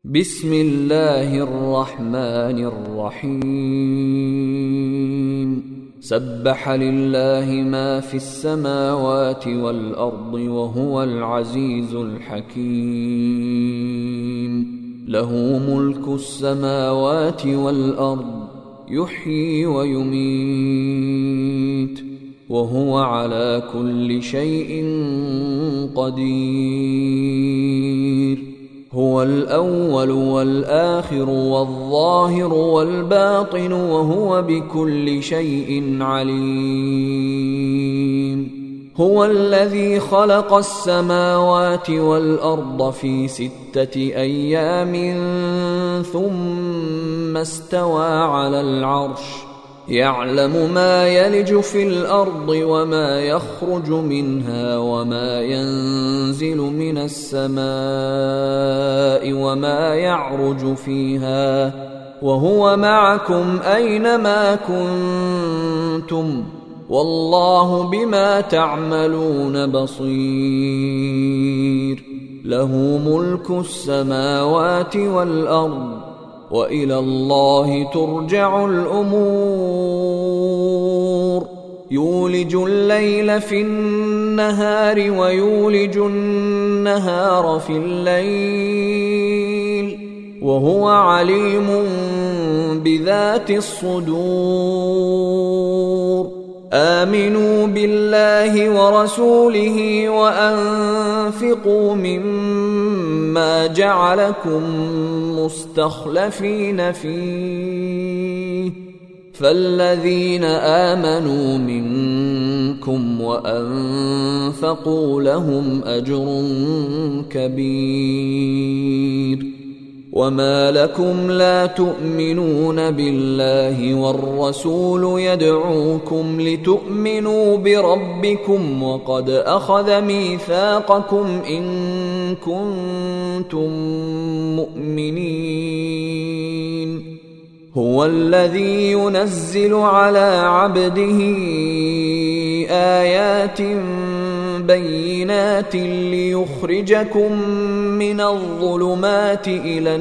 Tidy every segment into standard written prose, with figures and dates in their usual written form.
بسم الله الرحمن الرحيم سبح لله ما في السماوات والأرض وهو العزيز الحكيم له ملك السماوات والأرض يحيي ويميت وهو على كل شيء قدير هو الأول والآخر والظاهر والباطن وهو بكل شيء عليم هو الذي خلق السماوات والأرض في 6 أيام ثم استوى على العرش يعلم ما يلج في الأرض وما يخرج منها وما ينزل من السماء وما يعرج فيها وهو معكم أينما كنتم والله بما تعملون بصير له ملك السماوات والأرض وإلى الله ترجع الأمور يولج الليل في النهار ويولج النهار في الليل وهو عليم بذات الصدور آمنوا بالله ورسوله وأنفقوا مما جعلكم مستخلفين فيه فالذين آمنوا منكم وأنفقوا لهم أجر كبير وما لكم لا تؤمنون بالله والرسول يدعوكم لتؤمنوا بربكم وقد أخذ ميثاقكم إن كنتم مؤمنين هو الذي ينزل على عبده آيات بينات ليخرجكم من الظلمات إلى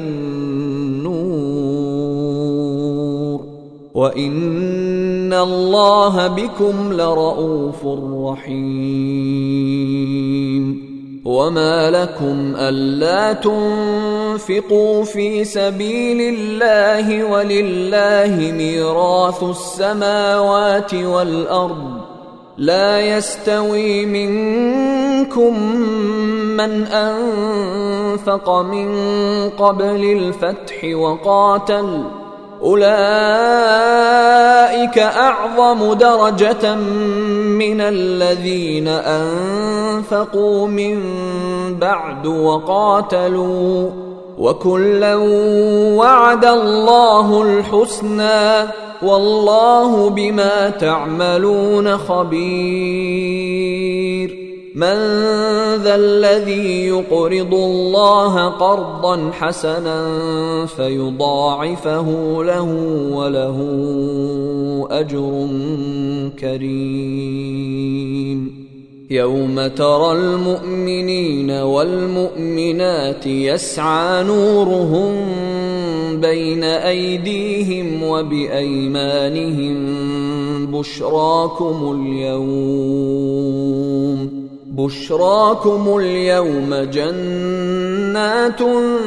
النور وإن الله بكم لرؤوف رحيم وما لكم ألا تنفقوا في سبيل الله ولله ميراث السماوات والأرض لا يستوي منكم من أنفق من قبل الفتح وقاتل أولئك أعظم درجة من الذين أنفقوا من بعد وقاتلوا وكلا وعد الله الحسنى والله بما تعملون خبير من ذا الذي يقرض الله قرضا حسنا فيضاعفه له وله أجر كريم يوم ترى المؤمنين والمؤمنات يسعى نورهم بين أيديهم وبأيمانهم بشراكم اليوم جنات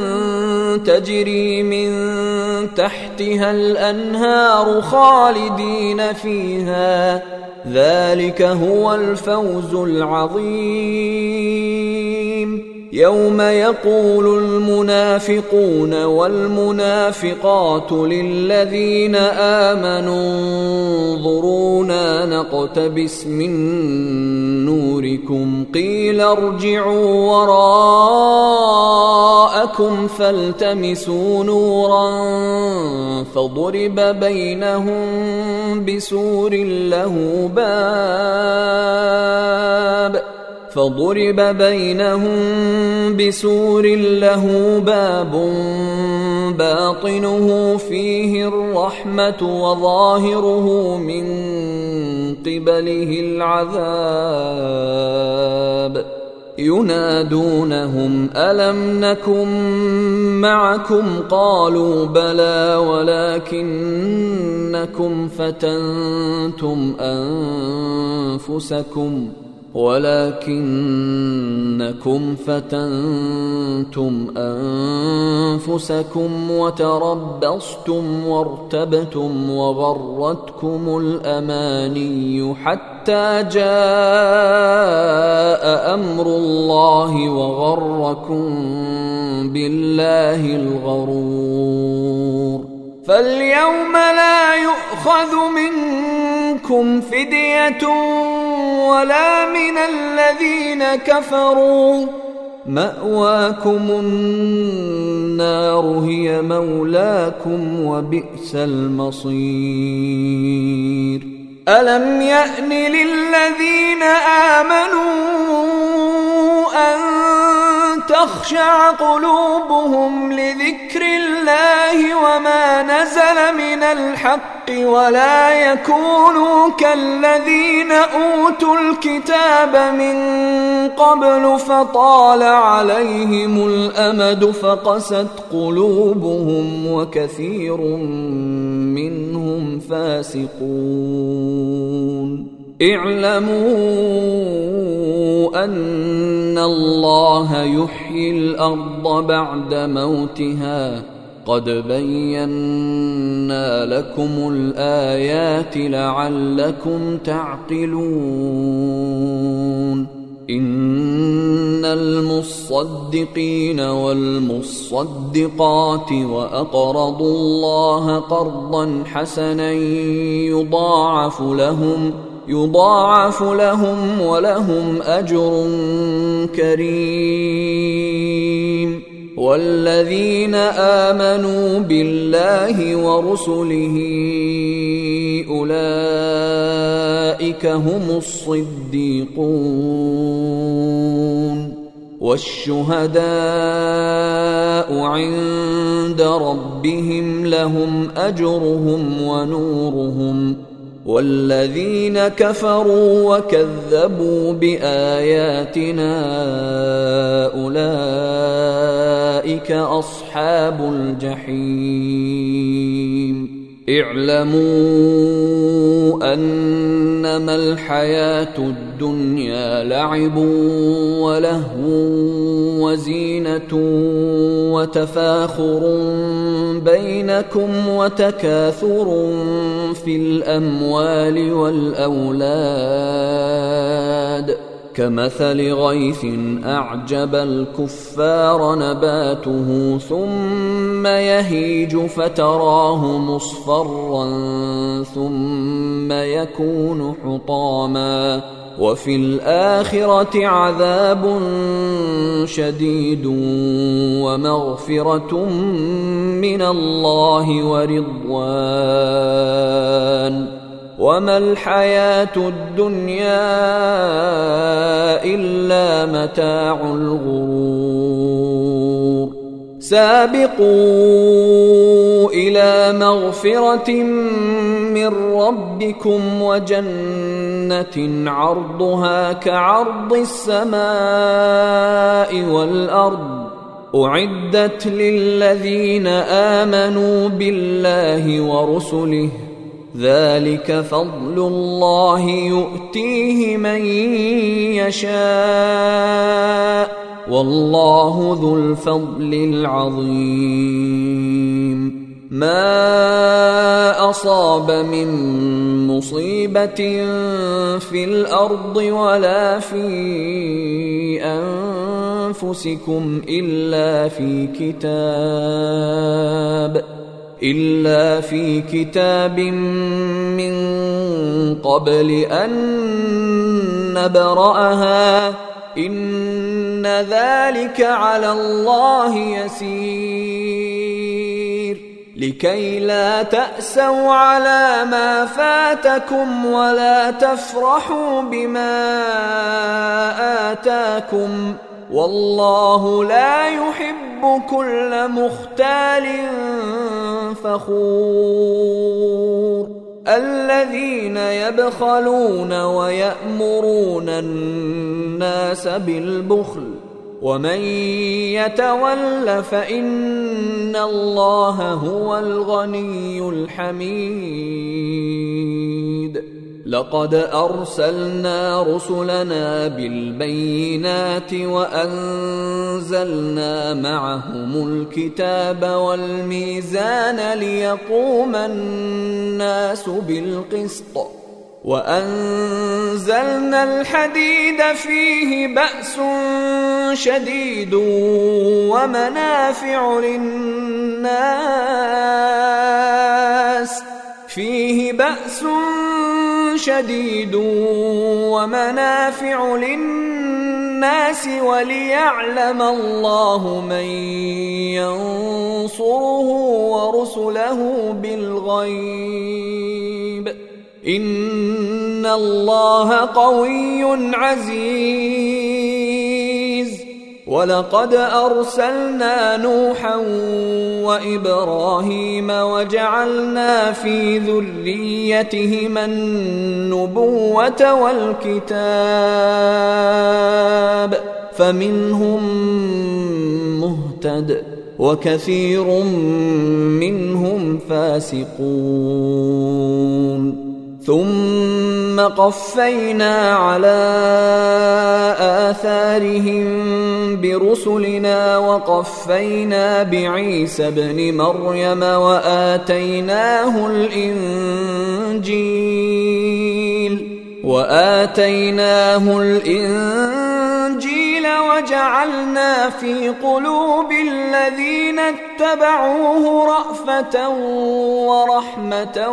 تجري من تحتها الأنهار خالدين فيها ذلك هو الفوز العظيم يوم يقول المنافقون والمنافقات للذين آمنوا انظرونا نقتبس من نوركم قيل ارجعوا وراءكم فالتمسوا نورا فضرب بينهم بسور له باب باطنه فيه الرحمة وظاهره من قبله العذاب ينادونهم ألم نكن معكم قالوا بلى ولكنكم فتنتم أنفسكم وتربصتم وارتبتم وغرتكم الأماني حتى جاء أمر الله وغركم بالله الغرور. فاليوم لا يؤخذ منكم فدية ولا من الذين كفروا، مأواكم النار هي مولاكم وبئس المصير. ألم يأن للذين آمنوا أن تخشع قلوبهم لذكر الله وما نزل من الحق ولا يكونوا كالذين أوتوا الكتاب من قبل فطال عليهم الأمد فقست قلوبهم وكثير منهم فاسقون. اعلموا أن الله يحيي الأرض بعد موتها قد بينا لكم الآيات لعلكم تعقلون. إن المصدقين والمصدقات وأقرضوا الله قرضا حسنا يضاعف لهم ولهم أجر كريم. والذين آمنوا بالله ورسله أولئك هم الصديقون والشهداء عند ربهم لهم أجرهم ونورهم. والذين كفروا وكذبوا بآياتنا أولئك أصحاب الجحيم. اعلموا أنما الحياة الدنيا لعب ولهو وزينة وتفاخر بينكم وتكاثر في الأموال والأولاد كمثل غيث أعجب الكفار نباته ثم يهيج فتراه مصفرا ثم يكون حطاما وفي الآخرة عذاب شديد ومغفرة من الله ورضوان وما الحياة الدنيا إلا متاع الغرور. سابقوا إلى مغفرة من ربكم وجنة عرضها كعرض السماء والأرض أعدت للذين آمنوا بالله ورسله ذلك فضل الله يؤتيه من يشاء والله ذو الفضل العظيم. ما أصاب من مصيبة في الأرض ولا في أنفسكم إلا في كتاب من قبل أن نبرأها إن ذلك على الله يسير. لكي لا تأسوا على ما فاتكم ولا تفرحوا بما آتاكم والله لا يحب كل مختال فخور. الذين يبخلون ويأمرون الناس بالبخل ومن يتول فإن الله هو الغني الحميد. لقد أرسلنا رسلنا بالبينات وأنزلنا معهم الكتاب والميزان ليقوم الناس بالقسط وأنزلنا الحديد فيه بأس شديد ومنافع للناس وليعلم الله من ينصره ورسله بالغيب إن الله قوي عزيز. ولقد أرسلنا نوحا وإبراهيم وجعلنا في ذريتهما النبوة والكتاب فمنهم مهتد وكثير منهم فاسقون. ثم قفينا على آثارهم برسلنا وقفينا بعيسى ابن مريم وآتيناه الإنجيل وجعلنا في قلوب الذين اتبعوه رأفة ورحمة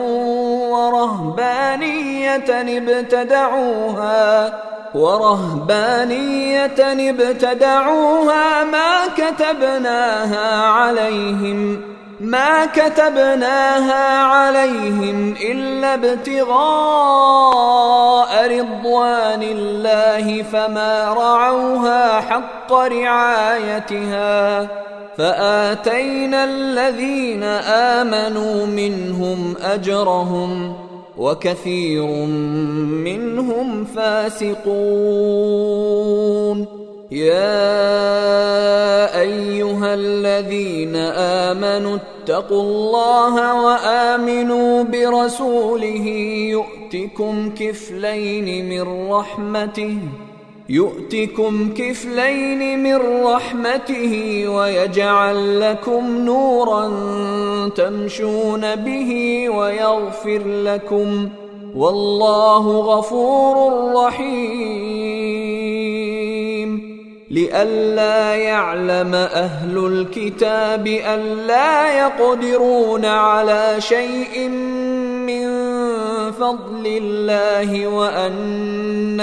ورهبانية ابتدعوها ما كتبناها عليهم إلا ابتغاء رضوان الله فما رعوها حق رعايتها فآتينا الذين آمنوا منهم أجرهم وكثير منهم فاسقون. يا أيها الذين آمنوا اتقوا الله وآمنوا برسوله يؤتكم كفلين من رحمته ويجعل لكم نورا تمشون به ويغفر لكم والله غفور رحيم. لئلا يعلم أهل الكتاب ألا يقدرون على شيء من فضل الله وأن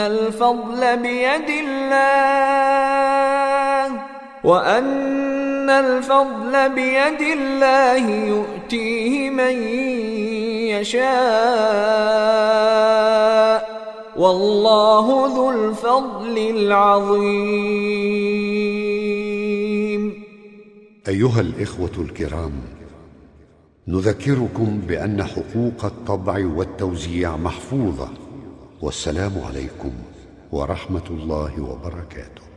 الفضل بيد الله يؤتيه من يشاء والله ذو الفضل العظيم. أيها الإخوة الكرام، نذكركم بأن حقوق الطبع والتوزيع محفوظة. والسلام عليكم ورحمة الله وبركاته.